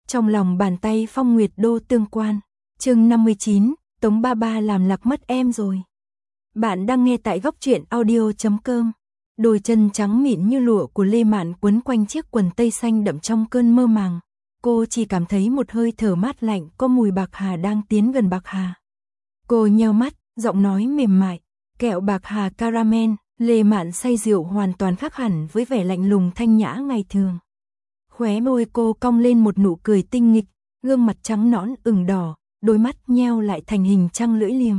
Trong lòng bàn tay Phong Nguyệt Đô tương quan. Chương 59, Tống ba ba làm lạc mất em rồi. Bạn đang nghe tại góc truyện audio.com. Đôi chân trắng mịn như lụa của Lê Mạn quấn quanh chiếc quần tây xanh đậm trong cơn mơ màng. Cô chỉ cảm thấy một hơi thở mát lạnh có mùi bạc hà đang tiến gần bạc hà. Cô nheo mắt, giọng nói mềm mại, kẹo bạc hà caramel. Lê Mạn say rượu hoàn toàn khác hẳn với vẻ lạnh lùng thanh nhã ngày thường. Khóe môi cô cong lên một nụ cười tinh nghịch, gương mặt trắng nõn ửng đỏ, đôi mắt nheo lại thành hình trăng lưỡi liềm.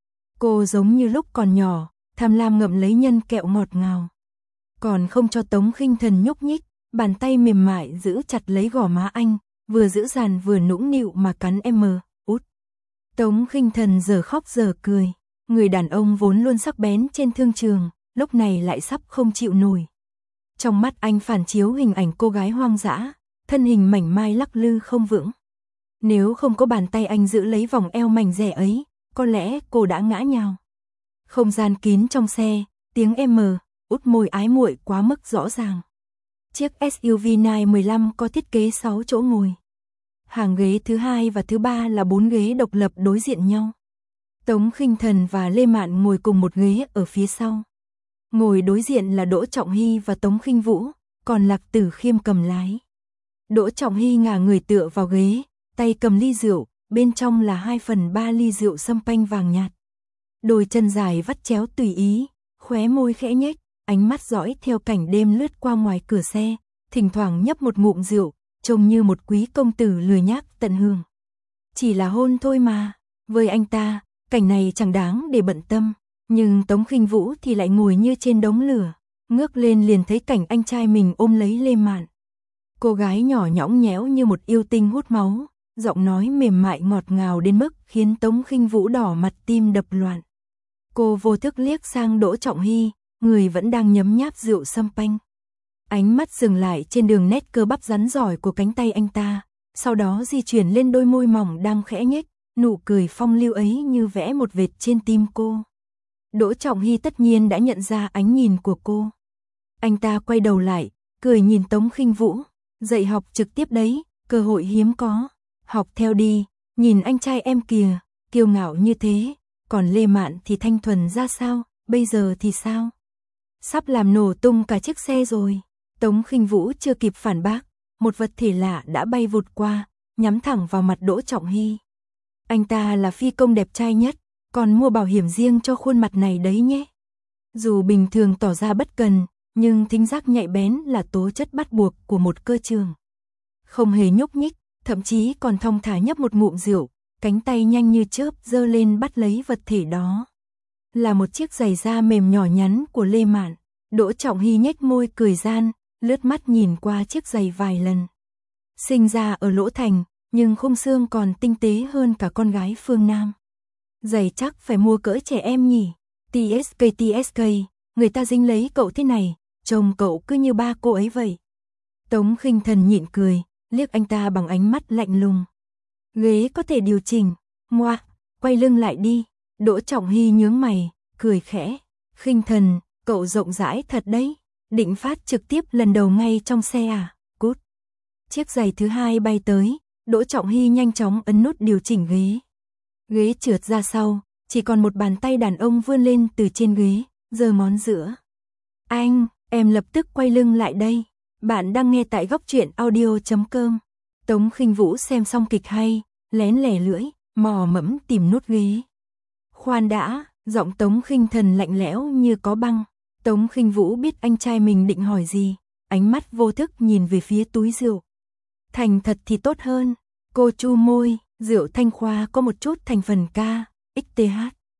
Cô giống như lúc còn nhỏ, tham lam ngậm lấy nhân kẹo ngọt ngào. Còn không cho Tống Khinh Thần nhúc nhích, bàn tay mềm mại giữ chặt lấy gò má anh, vừa dữ dằn vừa nũng nịu mà cắn út. Tống Khinh Thần giờ khóc giờ cười, người đàn ông vốn luôn sắc bén trên thương trường, lúc này lại sắp không chịu nổi. Trong mắt anh phản chiếu hình ảnh cô gái hoang dã, thân hình mảnh mai lắc lư không vững. Nếu không có bàn tay anh giữ lấy vòng eo mảnh dẻ ấy, có lẽ cô đã ngã nhào. Không gian kín trong xe, tiếng út môi ái muội quá mức rõ ràng. Chiếc SUV Nine 15 có thiết kế 6 chỗ ngồi. Hàng ghế thứ 2 và thứ 3 là 4 ghế độc lập đối diện nhau. Tống Khinh Thần và Lê Mạn ngồi cùng một ghế ở phía sau. Ngồi đối diện là Đỗ Trọng Hy và Tống Khinh Vũ, còn Lạc Tử Khiêm cầm lái. Đỗ Trọng Hy ngả người tựa vào ghế, tay cầm ly rượu, bên trong là 2/3 ly rượu sâm panh vàng nhạt. Đôi chân dài vắt chéo tùy ý, khóe môi khẽ nhếch, ánh mắt dõi theo cảnh đêm lướt qua ngoài cửa xe, thỉnh thoảng nhấp một ngụm rượu, trông như một quý công tử lười nhác tận hưởng. Chỉ là hôn thôi mà, với anh ta, cảnh này chẳng đáng để bận tâm. Nhưng Tống Khinh Vũ thì lại ngồi như trên đống lửa, ngước lên liền thấy cảnh anh trai mình ôm lấy Lê Mạn. Cô gái nhỏ nhõng nhẽo như một yêu tinh hút máu, giọng nói mềm mại ngọt ngào đến mức khiến Tống Khinh Vũ đỏ mặt tim đập loạn. Cô vô thức liếc sang Đỗ Trọng Hy, người vẫn đang nhấm nháp rượu sâm panh. Ánh mắt dừng lại trên đường nét cơ bắp rắn rỏi của cánh tay anh ta, sau đó di chuyển lên đôi môi mỏng đang khẽ nhếch, nụ cười phong lưu ấy như vẽ một vệt trên tim cô. Đỗ Trọng Hy tất nhiên đã nhận ra ánh nhìn của cô. Anh ta quay đầu lại, cười nhìn Tống Khinh Vũ, dạy học trực tiếp đấy, cơ hội hiếm có. Học theo đi, nhìn anh trai em kìa, kiêu ngạo như thế, còn Lê Mạn thì thanh thuần ra sao, bây giờ thì sao? Sắp làm nổ tung cả chiếc xe rồi. Tống Khinh Vũ chưa kịp phản bác, một vật thể lạ đã bay vụt qua, nhắm thẳng vào mặt Đỗ Trọng Hy. Anh ta là phi công đẹp trai nhất, còn mua bảo hiểm riêng cho khuôn mặt này đấy nhé. Dù bình thường tỏ ra bất cần, nhưng thính giác nhạy bén là tố chất bắt buộc của một cơ trường. Không hề nhúc nhích, thậm chí còn thong thả nhấp một ngụm rượu, cánh tay nhanh như chớp giơ lên bắt lấy vật thể đó. Là một chiếc giày da mềm nhỏ nhắn của Lê Mạn. Đỗ Trọng Hy nhếch môi cười gian, lướt mắt nhìn qua chiếc giày vài lần. Sinh ra ở Lỗ Thành, nhưng khung xương còn tinh tế hơn cả con gái phương Nam. Giày chắc phải mua cỡ trẻ em nhỉ. TSK, người ta dính lấy cậu thế này, trông cậu cứ như ba cô ấy vậy. Tống Khinh Thần nhịn cười, liếc anh ta bằng ánh mắt lạnh lùng. Ghế có thể điều chỉnh, quay lưng lại đi. Đỗ Trọng Hy nhướng mày, cười khẽ. Khinh Thần, cậu rộng rãi thật đấy, định phát trực tiếp lần đầu ngay trong xe à, cút. Chiếc giày thứ 2 bay tới, Đỗ Trọng Hy nhanh chóng ấn nút điều chỉnh ghế. Ghế trượt ra sau, chỉ còn một bàn tay đàn ông vươn lên từ trên ghế, giơ ngón giữa. Anh, em lập tức quay lưng lại đây. Bạn đang nghe tại góc truyện audio.com. Tống Khinh Vũ xem xong kịch hay, lén lẻ lưỡi, mò mẫm tìm nút ghế. Khoan đã, giọng Tống Khinh Thần lạnh lẽo như có băng. Tống Khinh Vũ biết anh trai mình định hỏi gì, ánh mắt vô thức nhìn về phía túi rượu. Thành thật thì tốt hơn. Cô chu môi, rượu Thanh Khoa có một chút thành phần K, XTH.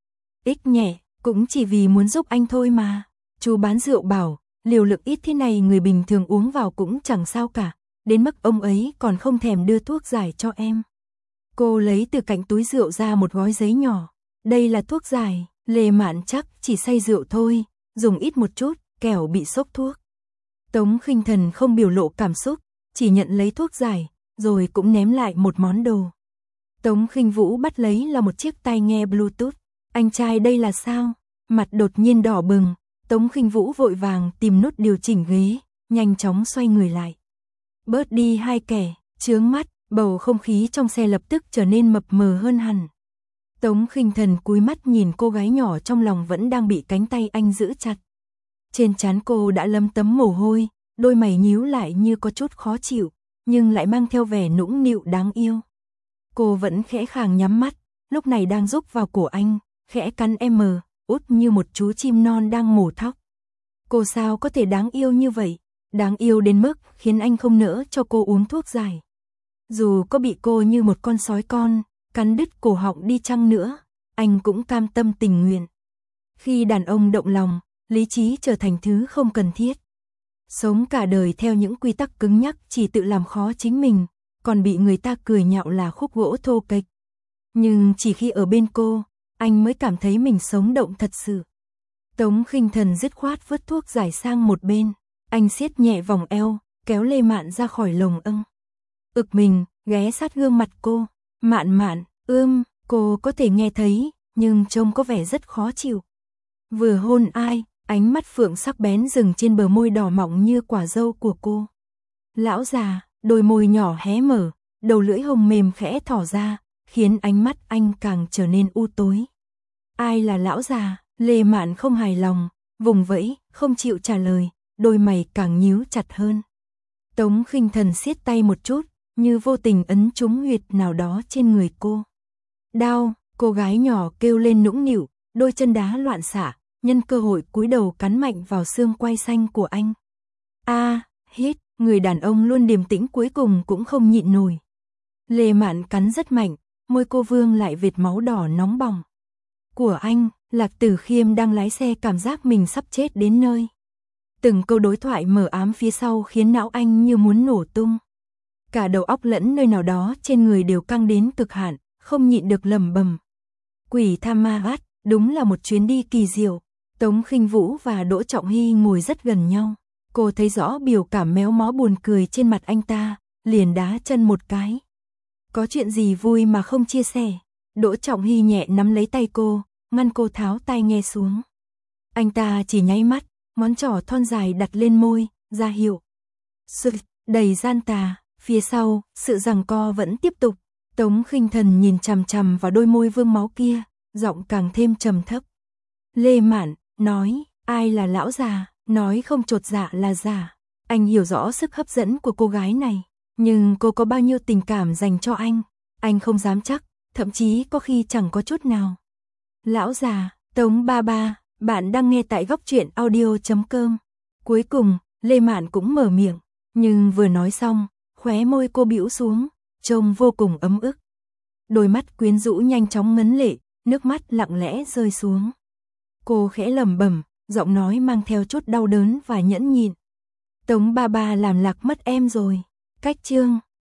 X nhẹ, cũng chỉ vì muốn giúp anh thôi mà. Chú bán rượu bảo, liều lượng ít thế này người bình thường uống vào cũng chẳng sao cả, đến mức ông ấy còn không thèm đưa thuốc giải cho em. Cô lấy từ cạnh túi rượu ra một gói giấy nhỏ. Đây là thuốc giải, Lê Mạn chắc chỉ say rượu thôi, dùng ít một chút, kẻo bị sốc thuốc. Tống Khinh Thần không biểu lộ cảm xúc, chỉ nhận lấy thuốc giải, rồi cũng ném lại một món đồ. Tống Khinh Vũ bắt lấy là một chiếc tai nghe Bluetooth. Anh trai đây là sao? Mặt đột nhiên đỏ bừng, Tống Khinh Vũ vội vàng tìm nút điều chỉnh ghế, nhanh chóng xoay người lại. Bớt đi hai kẻ, chướng mắt, Bầu không khí trong xe lập tức trở nên mập mờ hơn hẳn. Tống Khinh Thần cúi mắt nhìn cô gái nhỏ trong lòng vẫn đang bị cánh tay anh giữ chặt. Trên trán cô đã lấm tấm mồ hôi, đôi mày nhíu lại như có chút khó chịu, nhưng lại mang theo vẻ nũng nịu đáng yêu. Cô vẫn khẽ khàng nhắm mắt, lúc này đang rúc vào cổ anh, khẽ cắn út như một chú chim non đang mổ thóc. Cô sao có thể đáng yêu như vậy, đáng yêu đến mức khiến anh không nỡ cho cô uống thuốc giải. Dù có bị cô như một con sói con, cắn đứt cổ họng đi chăng nữa, anh cũng cam tâm tình nguyện. Khi đàn ông động lòng, lý trí trở thành thứ không cần thiết. Sống cả đời theo những quy tắc cứng nhắc chỉ tự làm khó chính mình, còn bị người ta cười nhạo là khúc gỗ thô kệch. Nhưng chỉ khi ở bên cô, anh mới cảm thấy mình sống động thật sự. Tống Khinh Thần dứt khoát vứt thuốc giải sang một bên, anh siết nhẹ vòng eo, kéo Lê Mạn ra khỏi lồng âng. Ực mình, ghé sát gương mặt cô, Mạn, cô có thể nghe thấy, nhưng trông có vẻ rất khó chịu. Vừa hôn ai, ánh mắt phượng sắc bén dừng trên bờ môi đỏ mọng như quả dâu của cô. Lão già, đôi môi nhỏ hé mở, đầu lưỡi hồng mềm khẽ thỏ ra, khiến ánh mắt anh càng trở nên u tối. Ai là lão già? Lê Mạn không hài lòng, vùng vẫy, không chịu trả lời, đôi mày càng nhíu chặt hơn. Tống Khinh Thần siết tay một chút, như vô tình ấn trúng huyệt nào đó trên người cô. Đau, cô gái nhỏ kêu lên nũng nịu, đôi chân đá loạn xạ, nhân cơ hội cúi đầu cắn mạnh vào xương quai xanh của anh. Hít, người đàn ông luôn điềm tĩnh cuối cùng cũng không nhịn nổi. Lê Mạn cắn rất mạnh, môi cô vương lại vệt máu đỏ nóng bỏng. Của anh, Lạc Tử Khiêm đang lái xe cảm giác mình sắp chết đến nơi. Từng câu đối thoại mờ ám phía sau khiến não anh như muốn nổ tung. Cả đầu óc lẫn nơi nào đó trên người đều căng đến cực hạn, không nhịn được lẩm bẩm. Quỷ Tham Ma Át, đúng là một chuyến đi kỳ diệu. Tống Khinh Vũ và Đỗ Trọng Hy ngồi rất gần nhau. Cô thấy rõ biểu cảm méo mó buồn cười trên mặt anh ta, liền đá chân một cái. Có chuyện gì vui mà không chia sẻ? Đỗ Trọng Hy nhẹ nắm lấy tay cô, ngăn cô tháo tai nghe xuống. Anh ta chỉ nháy mắt, ngón trỏ thon dài đặt lên môi, ra hiệu. Sự đầy gian tà, phía sau, sự giằng co vẫn tiếp tục. Tống Khinh Thần nhìn chằm chằm vào đôi môi vương máu kia, giọng càng thêm trầm thấp. Lê Mạn nói, ai là lão già, nói không chột dạ là giả. Anh hiểu rõ sức hấp dẫn của cô gái này, nhưng cô có bao nhiêu tình cảm dành cho anh không dám chắc, thậm chí có khi chẳng có chút nào. Lão già, Tống ba ba, bạn đang nghe tại góc truyện audio.com. Cuối cùng, Lê Mạn cũng mở miệng, nhưng vừa nói xong, khóe môi cô bĩu xuống, trông vô cùng ấm ức. Đôi mắt quyến rũ nhanh chóng ngấn lệ, nước mắt lặng lẽ rơi xuống. Cô khẽ lẩm bẩm, giọng nói mang theo chút đau đớn và nhẫn nhịn. Tống ba ba làm lạc mất em rồi. Cách chương